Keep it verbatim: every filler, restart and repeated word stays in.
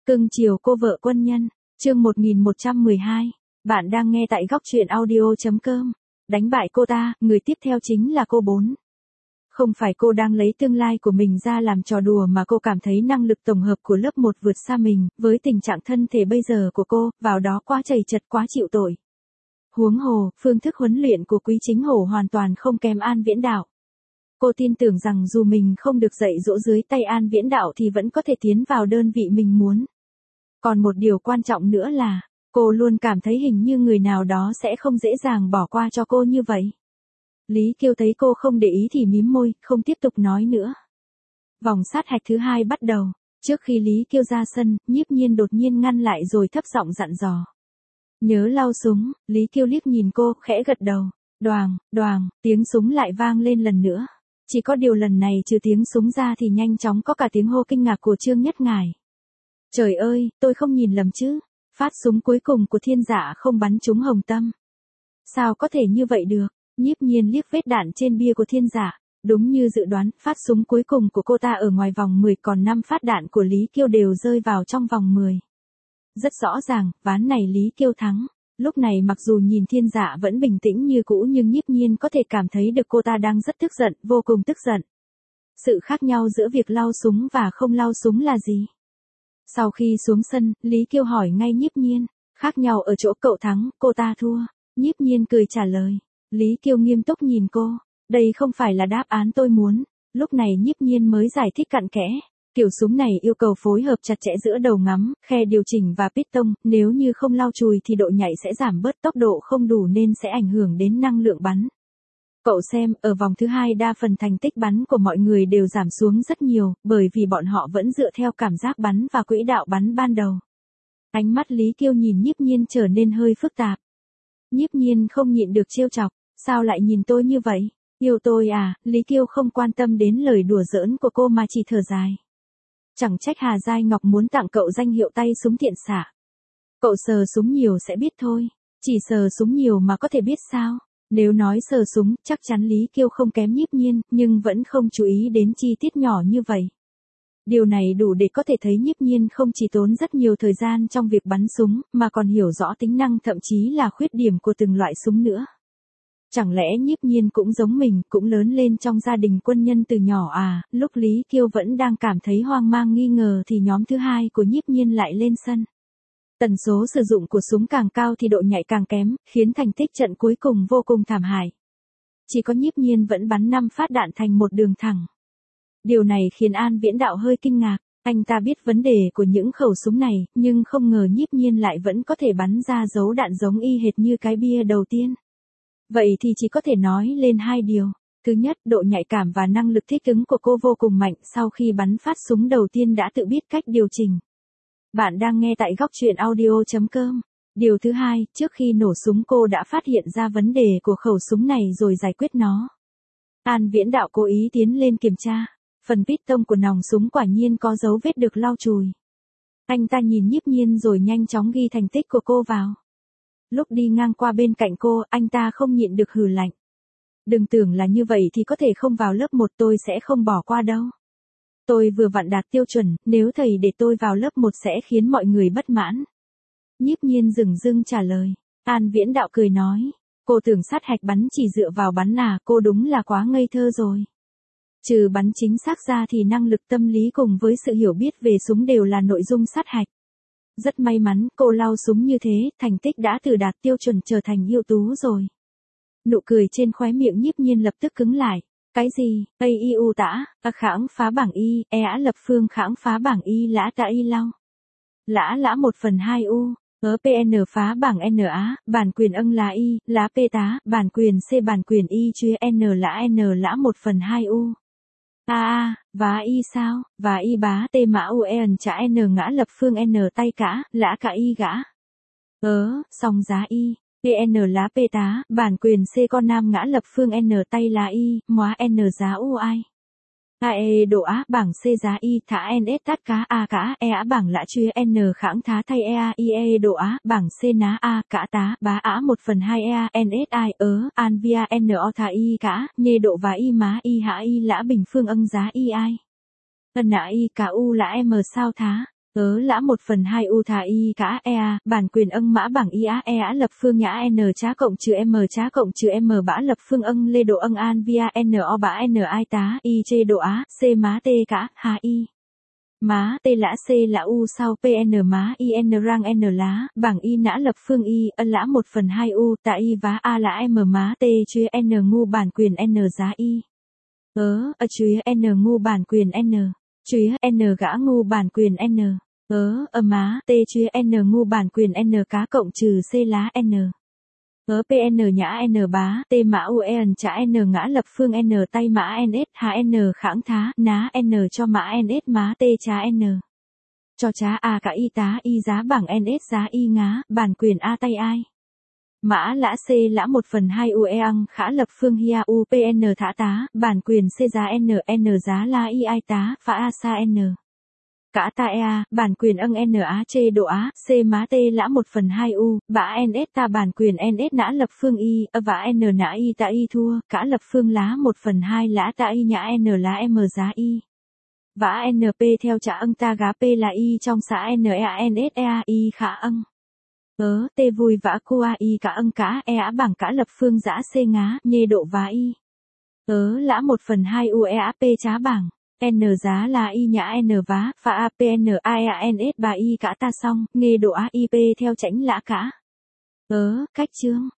Cưng chiều cô vợ quân nhân, chương một nghìn một trăm mười hai. Bạn đang nghe tại góc truyện audio.com. Đánh bại cô ta, người tiếp theo chính là cô bốn. Không phải cô đang lấy tương lai của mình ra làm trò đùa mà cô cảm thấy năng lực tổng hợp của lớp một vượt xa mình, với tình trạng thân thể bây giờ của cô, vào đó quá chầy chật quá chịu tội. Huống hồ, phương thức huấn luyện của Quý Chính Hổ hoàn toàn không kém An Viễn Đạo. Cô tin tưởng rằng dù mình không được dạy dỗ dưới tay An Viễn Đạo thì vẫn có thể tiến vào đơn vị mình muốn. Còn một điều quan trọng nữa là, cô luôn cảm thấy hình như người nào đó sẽ không dễ dàng bỏ qua cho cô như vậy. Lý Kiêu thấy cô không để ý thì mím môi, không tiếp tục nói nữa. Vòng sát hạch thứ hai bắt đầu. Trước khi Lý Kiêu ra sân, Nhiếp Nhiên đột nhiên ngăn lại rồi thấp giọng dặn dò. Nhớ lau súng. Lý Kiêu liếc nhìn cô, khẽ gật đầu. Đoàng, đoàng, tiếng súng lại vang lên lần nữa. Chỉ có điều lần này trừ tiếng súng ra thì nhanh chóng có cả tiếng hô kinh ngạc của Trương Nhất Ngải. Trời ơi, tôi không nhìn lầm chứ. Phát súng cuối cùng của Thiên Dạ không bắn trúng Hồng Tâm. Sao có thể như vậy được? Nhiếp Nhiên liếc vết đạn trên bia của Thiên Dạ. Đúng như dự đoán, phát súng cuối cùng của cô ta ở ngoài vòng mười, còn năm phát đạn của Lý Kiêu đều rơi vào trong vòng mười. Rất rõ ràng, ván này Lý Kiêu thắng. Lúc này mặc dù nhìn Thiên Dạ vẫn bình tĩnh như cũ nhưng Nhiếp Nhiên có thể cảm thấy được cô ta đang rất tức giận, vô cùng tức giận. Sự khác nhau giữa việc lau súng và không lau súng là gì? Sau khi xuống sân, Lý Kiêu hỏi ngay Nhiếp Nhiên, khác nhau ở chỗ cậu thắng, cô ta thua. Nhiếp Nhiên cười trả lời. Lý Kiêu nghiêm túc nhìn cô, đây không phải là đáp án tôi muốn. Lúc này Nhiếp Nhiên mới giải thích cặn kẽ. Kiểu súng này yêu cầu phối hợp chặt chẽ giữa đầu ngắm, khe điều chỉnh và piston, nếu như không lau chùi thì độ nhạy sẽ giảm bớt, tốc độ không đủ nên sẽ ảnh hưởng đến năng lượng bắn. Cậu xem, ở vòng thứ hai đa phần thành tích bắn của mọi người đều giảm xuống rất nhiều, bởi vì bọn họ vẫn dựa theo cảm giác bắn và quỹ đạo bắn ban đầu. Ánh mắt Lý Kiêu nhìn Nhiếp Nhiên trở nên hơi phức tạp. Nhiếp Nhiên không nhịn được trêu chọc, sao lại nhìn tôi như vậy? Yêu tôi à? Lý Kiêu không quan tâm đến lời đùa giỡn của cô mà chỉ thở dài. Chẳng trách Hà Giai Ngọc muốn tặng cậu danh hiệu tay súng thiện xạ. Cậu sờ súng nhiều sẽ biết thôi. Chỉ sờ súng nhiều mà có thể biết sao? Nếu nói sờ súng, chắc chắn Lý Kiêu không kém Nhiếp Nhiên, nhưng vẫn không chú ý đến chi tiết nhỏ như vậy. Điều này đủ để có thể thấy Nhiếp Nhiên không chỉ tốn rất nhiều thời gian trong việc bắn súng, mà còn hiểu rõ tính năng thậm chí là khuyết điểm của từng loại súng nữa. Chẳng lẽ Nhiếp Nhiên cũng giống mình, cũng lớn lên trong gia đình quân nhân từ nhỏ à? Lúc Lý Kiêu vẫn đang cảm thấy hoang mang nghi ngờ thì nhóm thứ hai của Nhiếp Nhiên lại lên sân. Tần số sử dụng của súng càng cao thì độ nhạy càng kém, khiến thành tích trận cuối cùng vô cùng thảm hại. Chỉ có Nhiếp Nhiên vẫn bắn năm phát đạn thành một đường thẳng. Điều này khiến An Viễn Đạo hơi kinh ngạc, anh ta biết vấn đề của những khẩu súng này, nhưng không ngờ Nhiếp Nhiên lại vẫn có thể bắn ra dấu đạn giống y hệt như cái bia đầu tiên. Vậy thì chỉ có thể nói lên hai điều. Thứ nhất, độ nhạy cảm và năng lực thích ứng của cô vô cùng mạnh, sau khi bắn phát súng đầu tiên đã tự biết cách điều chỉnh. Bạn đang nghe tại góc truyện audio.com. Điều thứ hai, trước khi nổ súng cô đã phát hiện ra vấn đề của khẩu súng này rồi giải quyết nó. An Viễn Đạo cố ý tiến lên kiểm tra. Phần piston của nòng súng quả nhiên có dấu vết được lau chùi. Anh ta nhìn Nhiếp Nhiên rồi nhanh chóng ghi thành tích của cô vào. Lúc đi ngang qua bên cạnh cô, anh ta không nhịn được hừ lạnh. Đừng tưởng là như vậy thì có thể không vào lớp một, tôi sẽ không bỏ qua đâu. Tôi vừa vặn đạt tiêu chuẩn, nếu thầy để tôi vào lớp một sẽ khiến mọi người bất mãn. Nhiếp Nhiên dửng dưng trả lời. An Viễn Đạo cười nói. Cô tưởng sát hạch bắn chỉ dựa vào bắn à, cô đúng là quá ngây thơ rồi. Trừ bắn chính xác ra thì năng lực tâm lý cùng với sự hiểu biết về súng đều là nội dung sát hạch. Rất may mắn, cô lau súng như thế, thành tích đã từ đạt tiêu chuẩn trở thành ưu tú rồi. Nụ cười trên khóe miệng Nhiếp Nhiên lập tức cứng lại. Cái gì? A I U tả, A khãng phá bảng Y, E á lập phương khãng phá bảng Y lã tả Y lau. Lã lã một phần hai U, ớ pê en phá bảng N á, bản quyền âng là Y, lá P tá, bản quyền C bản quyền Y chia N lã N lã một phần hai U. A a, và Y sao, và Y bá T mã U E ẩn trả N ngã lập phương N tay cả, lã cả Y gã. Ớ, song giá Y, P N lá P tá, bản quyền C con nam ngã lập phương N tay là Y, móa N giá U ai. A E độ á bảng C giá Y thả N S tát cá A cả E á bảng lã chia N khãng thá thay E A I E độ á bảng C ná A cả tá bá á một phần hai E A N S I ớ an via N O thả Y cả nhê độ và Y má Y hạ Y lã bình phương âng giá Y ai. Ân nã Y cả U lã M sao thá. Ớ lã một phần hai u thà y cả ea, bản quyền âng mã bảng y á e á lập phương nhã n trá cộng trừ m trá cộng trừ m bã lập phương âng lê độ âng an via n o bã n ai tá y chê độ á, c má t cả, hà y. Má t lã c lã u sau pn má in rang n lá, bảng y nã lập phương y, ân lã một phần hai u, tạ y vá a lã m má t chứa n ngu bản quyền n giá y. Ớ, ơ chứa n ngu bản quyền n, chứa n gã ngu bản quyền n. Ớ, ơ má, t chứa n ngu bản quyền n cá cộng trừ c lá n. Ớ pn nhã n bá, t mã u en trả n ngã lập phương n tay mã ns hà n kháng thá, ná n cho mã ns má t trá n. Cho trá a cả y tá y giá bảng ns giá y ngá, bản quyền a tay ai. Mã lã c lã một phần hai u e ăng khả lập phương hia u pn thả tá, bản quyền c giá n n giá la y ai tá, phá a sa n. Cả ta ea, bản quyền âng n á chê độ á, c má t lã một phần hai u, bã ns ta bản quyền ns nã lập phương y, ơ vã n nã y ta y thua, cả lập phương lá một phần hai lã ta y nhã n lá m giá y. Vã np theo trả âng ta gá p là y trong xã n e a ns ea y khả âng. Ớ, t vui vã cu a y cả âng cá e á bảng cả lập phương giã c ngá, nhê độ vá y. Ớ lã một phần hai u e á p trá bảng. N giá là y nhã n vá, phá a pn a e a ns bà y cả ta xong, nghe độ a ip theo chánh lã cả. Ớ, cách chương.